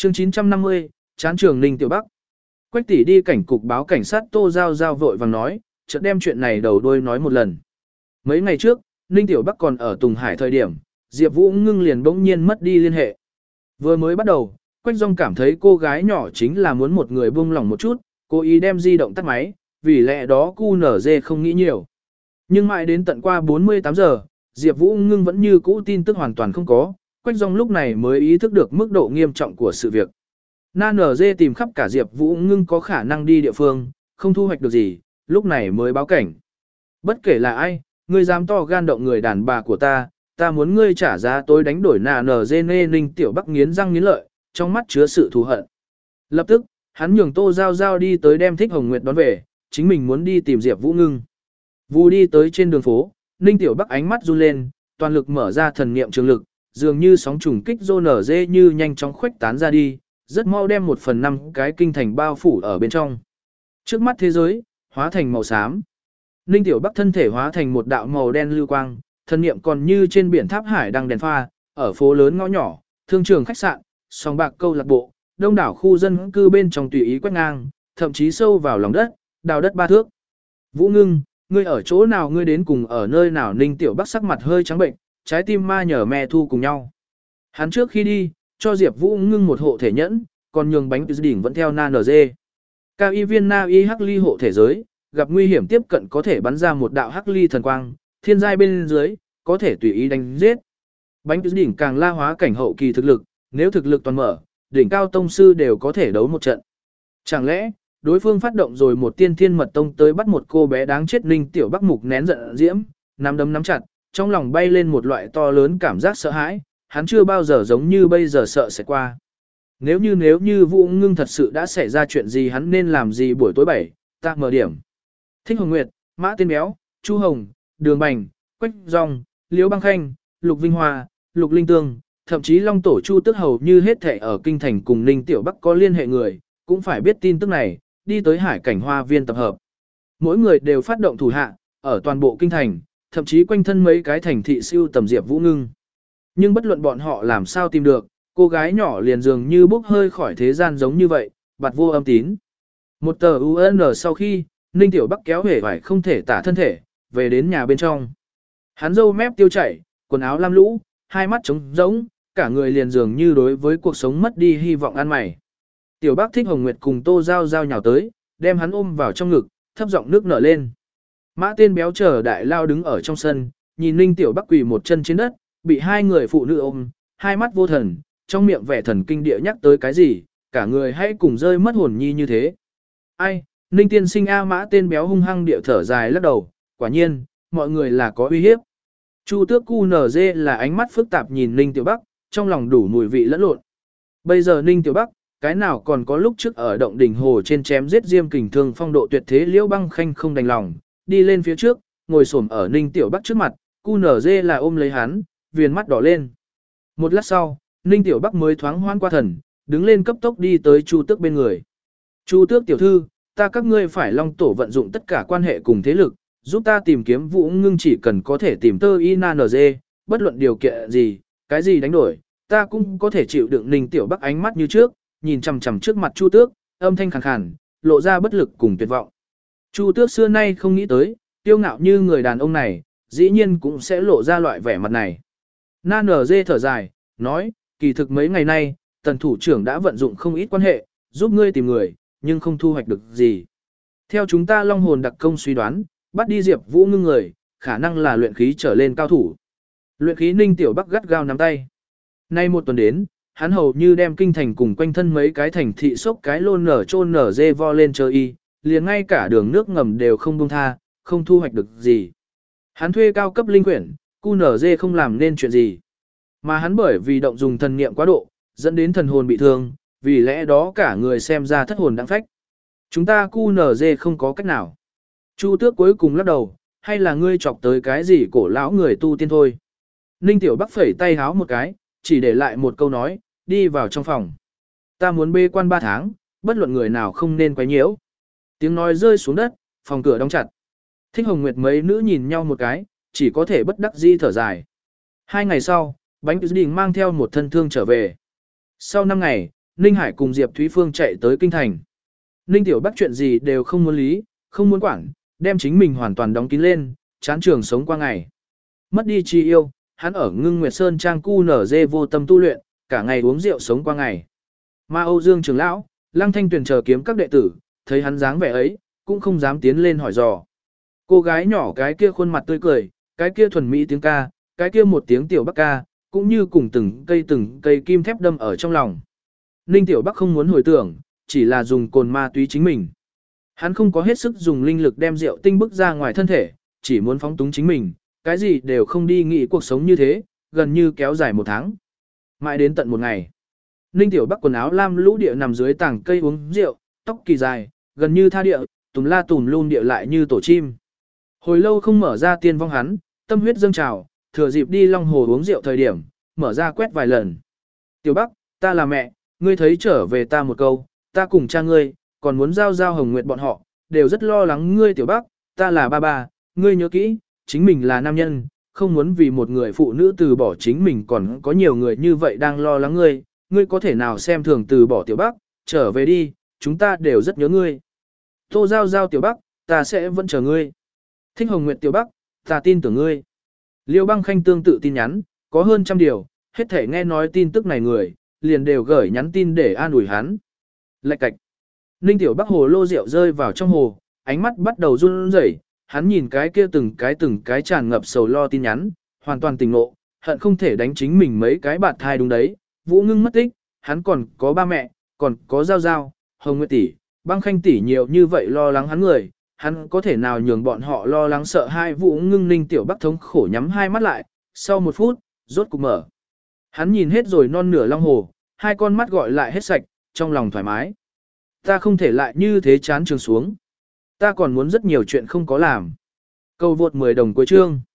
Chương 950, chán trường Ninh Tiểu Bắc. Quách tỷ đi cảnh cục báo cảnh sát Tô Giao Giao vội vàng nói, chợt đem chuyện này đầu đuôi nói một lần. Mấy ngày trước, Ninh Tiểu Bắc còn ở Tùng Hải thời điểm, Diệp Vũ Ngưng liền bỗng nhiên mất đi liên hệ. Vừa mới bắt đầu, Quách Dung cảm thấy cô gái nhỏ chính là muốn một người buông lỏng một chút, cố ý đem di động tắt máy, vì lẽ đó QNZ không nghĩ nhiều. Nhưng mãi đến tận qua 48 giờ, Diệp Vũ Ngưng vẫn như cũ tin tức hoàn toàn không có, Quách Dung lúc này mới ý thức được mức độ nghiêm trọng của sự việc. NNZ tìm khắp cả Diệp Vũ Ngưng có khả năng đi địa phương, không thu hoạch được gì, lúc này mới báo cảnh. Bất kể là ai, ngươi dám to gan động người đàn bà của ta muốn ngươi trả giá tối đánh đổi NNZ. Nê Ninh Tiểu Bắc nghiến răng nghiến lợi, trong mắt chứa sự thù hận. Lập tức, hắn nhường Tô Giao Giao đi tới đem Thích Hồng Nguyệt đón về, chính mình muốn đi tìm Diệp Vũ Ngưng. Vu đi tới trên đường phố, Ninh Tiểu Bắc ánh mắt run lên, toàn lực mở ra thần niệm trường lực, dường như sóng trùng kích rô nở dê như nhanh chóng khuếch tán ra đi, rất mau đem 1/5 cái kinh thành bao phủ ở bên trong. Trước mắt thế giới, hóa thành màu xám. Ninh Tiểu Bắc thân thể hóa thành một đạo màu đen lưu quang, thần niệm còn như trên biển tháp hải đang đèn pha, ở phố lớn ngõ nhỏ, thương trường khách sạn, sòng bạc câu lạc bộ, đông đảo khu dân cư bên trong tùy ý quét ngang, thậm chí sâu vào lòng đất, đào đất 3 thước. Vũ Ngưng, ngươi ở chỗ nào, ngươi đến cùng ở nơi nào? Ninh Tiểu Bắc sắc mặt hơi trắng bệnh, trái tim ma nhở me thu cùng nhau. Hắn trước khi đi, cho Diệp Vũ Ngưng một hộ thể nhẫn, còn nhường bánh đỉnh vẫn theo NNZ. Cao y viên na y hắc ly hộ thể giới, gặp nguy hiểm tiếp cận có thể bắn ra một đạo hắc ly thần quang, thiên giai bên dưới, có thể tùy ý đánh giết. Bánh đỉnh càng la hóa cảnh hậu kỳ thực lực, nếu thực lực toàn mở, đỉnh cao tông sư đều có thể đấu một trận. Chẳng lẽ, đối phương phát động rồi một tiên thiên mật tông tới bắt một cô bé đáng chết? Ninh Tiểu Bắc mục nén giận diễm, nắm đấm nắm chặt, trong lòng bay lên một loại to lớn cảm giác sợ hãi, hắn chưa bao giờ giống như bây giờ sợ sẽ qua. Nếu như Vũ Ngưng thật sự đã xảy ra chuyện gì, hắn nên làm gì? Buổi tối 7, ta mở điểm. Thích Hồng Nguyệt, Mã Tiên Béo, Chu Hồng, Đường Bành, Quách Dung, Liễu Băng Khanh, Lục Vinh Hoa, Lục Linh Tương, thậm chí Long Tổ Chu Tức hầu như hết thảy ở kinh thành cùng Ninh Tiểu Bắc có liên hệ người, cũng phải biết tin tức này, đi tới Hải Cảnh Hoa Viên tập hợp. Mỗi người đều phát động thủ hạ, ở toàn bộ kinh thành, thậm chí quanh thân mấy cái thành thị siêu tầm Diệp Vũ Ngưng. Nhưng bất luận bọn họ làm sao tìm được, cô gái nhỏ liền dường như bốc hơi khỏi thế gian giống như vậy, bạt vô âm tín. Một tờ UN sau khi, Ninh Tiểu Bắc kéo hể vải không thể tả thân thể, về đến nhà bên trong. Hắn râu mép tiêu chảy, quần áo lam lũ, hai mắt trống rỗng, cả người liền dường như đối với cuộc sống mất đi hy vọng ăn mày. Tiểu Bắc Thích Hồng Nguyệt cùng Tô Giao Giao nhào tới, đem hắn ôm vào trong ngực, thấp giọng nước nở lên. Mã Tiên Béo chờ đại lao đứng ở trong sân, nhìn Ninh Tiểu Bắc quỳ một chân trên đất, bị hai người phụ nữ ôm, hai mắt vô thần, trong miệng vẻ thần kinh địa nhắc tới cái gì, cả người hãy cùng rơi mất hồn nhi như thế. Ai, Ninh tiên sinh a. Mã Tiên Béo hung hăng địa thở dài lắc đầu, quả nhiên, mọi người là có uy hiếp. Chu Tước QNZ là ánh mắt phức tạp nhìn Ninh Tiểu Bắc, trong lòng đủ mùi vị lẫn lộn. Bây giờ Ninh Tiểu Bắc, cái nào còn có lúc trước ở động đỉnh hồ trên chém giết Diêm Kình Thương phong độ tuyệt thế Liễu Băng Khanh không đành lòng, đi lên phía trước, ngồi xổm ở Ninh Tiểu Bắc trước mặt, QNZ là ôm lấy hắn, viền mắt đỏ lên. Một lát sau, Ninh Tiểu Bắc mới thoáng hoan qua thần, đứng lên cấp tốc đi tới Chu Tước bên người. Chu Tước tiểu thư, ta các ngươi phải Long Tổ vận dụng tất cả quan hệ cùng thế lực, giúp ta tìm kiếm Vũ Ngưng, chỉ cần có thể tìm tơ INZ, bất luận điều kiện gì, cái gì đánh đổi, ta cũng có thể chịu đựng. Ninh Tiểu Bắc ánh mắt như trước, nhìn chằm chằm trước mặt Chu Tước, âm thanh khàn khàn, lộ ra bất lực cùng tuyệt vọng. Chu Tước xưa nay không nghĩ tới, tiêu ngạo như người đàn ông này, dĩ nhiên cũng sẽ lộ ra loại vẻ mặt này. NNZ thở dài, nói, kỳ thực mấy ngày nay, Tần thủ trưởng đã vận dụng không ít quan hệ, giúp ngươi tìm người, nhưng không thu hoạch được gì. Theo chúng ta Long Hồn đặc công suy đoán, bắt đi Diệp Vũ Ngưng người, khả năng là luyện khí trở lên cao thủ. Luyện khí. Ninh Tiểu Bắc gắt gao nắm tay. Nay một tuần đến, hắn hầu như đem kinh thành cùng quanh thân mấy cái thành thị sốc cái lôn nở trôn nở dê vo lên chơi y, liền ngay cả đường nước ngầm đều không buông tha, không thu hoạch được gì. Hắn thuê cao cấp linh quyển, QNZ không làm nên chuyện gì. Mà hắn bởi vì động dùng thần niệm quá độ, dẫn đến thần hồn bị thương, vì lẽ đó cả người xem ra thất hồn đáng phách. Chúng ta QNZ không có cách nào. Chu Tước cuối cùng lắc đầu, hay là ngươi chọc tới cái gì cổ lão người tu tiên thôi. Ninh Tiểu Bắc phẩy tay háo một cái, chỉ để lại một câu nói, đi vào trong phòng. Ta muốn bê quan 3 tháng, bất luận người nào không nên quấy nhiễu. Tiếng nói rơi xuống đất, phòng cửa đóng chặt. Thích Hồng Nguyệt mấy nữ nhìn nhau một cái, chỉ có thể bất đắc dĩ thở dài. 2 ngày sau, Bánh Đình mang theo một thân thương trở về. Sau 5 ngày, Ninh Hải cùng Diệp Thúy Phương chạy tới kinh thành. Ninh Tiểu Bắc chuyện gì đều không muốn lý, không muốn quản, đem chính mình hoàn toàn đóng kín lên, chán trường sống qua ngày. Mất đi chi yêu, hắn ở Ngưng Nguyệt Sơn trang cu nở dê vô tâm tu luyện, cả ngày uống rượu sống qua ngày. Mà Âu Dương trưởng lão, Lăng Thanh Tuyền chờ kiếm các đệ tử, thấy hắn dáng vẻ ấy, cũng không dám tiến lên hỏi dò. Cô gái nhỏ cái kia khuôn mặt tươi cười, cái kia thuần mỹ tiếng ca, cái kia một tiếng Tiểu Bắc ca, cũng như cùng từng cây kim thép đâm ở trong lòng. Ninh Tiểu Bắc không muốn hồi tưởng, chỉ là dùng cồn ma túy chính mình. Hắn không có hết sức dùng linh lực đem rượu tinh bức ra ngoài thân thể, chỉ muốn phóng túng chính mình, cái gì đều không đi nghĩ cuộc sống như thế, gần như kéo dài 1 tháng. Mãi đến tận một ngày. Ninh Tiểu Bắc quần áo lam lũ địa nằm dưới tảng cây uống rượu, tóc kỳ dài, gần như tha địa, tùm la tùm lum địa lại như tổ chim. Hồi lâu không mở ra tiên vong hắn, tâm huyết dâng trào, thừa dịp đi Long Hồ uống rượu thời điểm, mở ra quét vài lần. Tiểu Bắc, ta là mẹ, ngươi thấy trở về ta một câu, ta cùng cha ngươi, còn muốn giao Hồng Nguyệt bọn họ, đều rất lo lắng ngươi Tiểu Bắc, ta là ba ba, ngươi nhớ kỹ, chính mình là nam nhân, không muốn vì một người phụ nữ từ bỏ chính mình, còn có nhiều người như vậy đang lo lắng ngươi, ngươi có thể nào xem thường từ bỏ Tiểu Bắc, trở về đi, chúng ta đều rất nhớ ngươi. Tô Giao Tiểu Bắc, ta sẽ vẫn chờ ngươi. Thích Hồng Nguyệt Tiểu Bắc, ta tin tưởng ngươi. Liêu Băng Khanh tương tự tin nhắn, có hơn 100 điều, hết thể nghe nói tin tức này người, liền đều gửi nhắn tin để an ủi hắn. Lạch cạch. Ninh Tiểu Bắc hồ lô rượu rơi vào trong hồ, ánh mắt bắt đầu run rẩy, hắn nhìn cái kia từng cái tràn ngập sầu lo tin nhắn, hoàn toàn tỉnh ngộ, hận không thể đánh chính mình mấy cái bạt thai đúng đấy. Vũ Ngưng mất tích, hắn còn có ba mẹ, còn có Giao, Hồng Nguyệt tỷ, Băng Khanh tỷ nhiều như vậy lo lắng hắn người, hắn có thể nào nhường bọn họ lo lắng sợ hai. Vũ Ngưng Ninh Tiểu Bắc thống khổ nhắm hai mắt lại, sau 1 phút, rốt cục mở. Hắn nhìn hết rồi non nửa long hồ, hai con mắt gọi lại hết sạch, trong lòng thoải mái. Ta không thể lại như thế chán trường xuống. Ta còn muốn rất nhiều chuyện không có làm. Câu vượt 10 đồng cuối chương.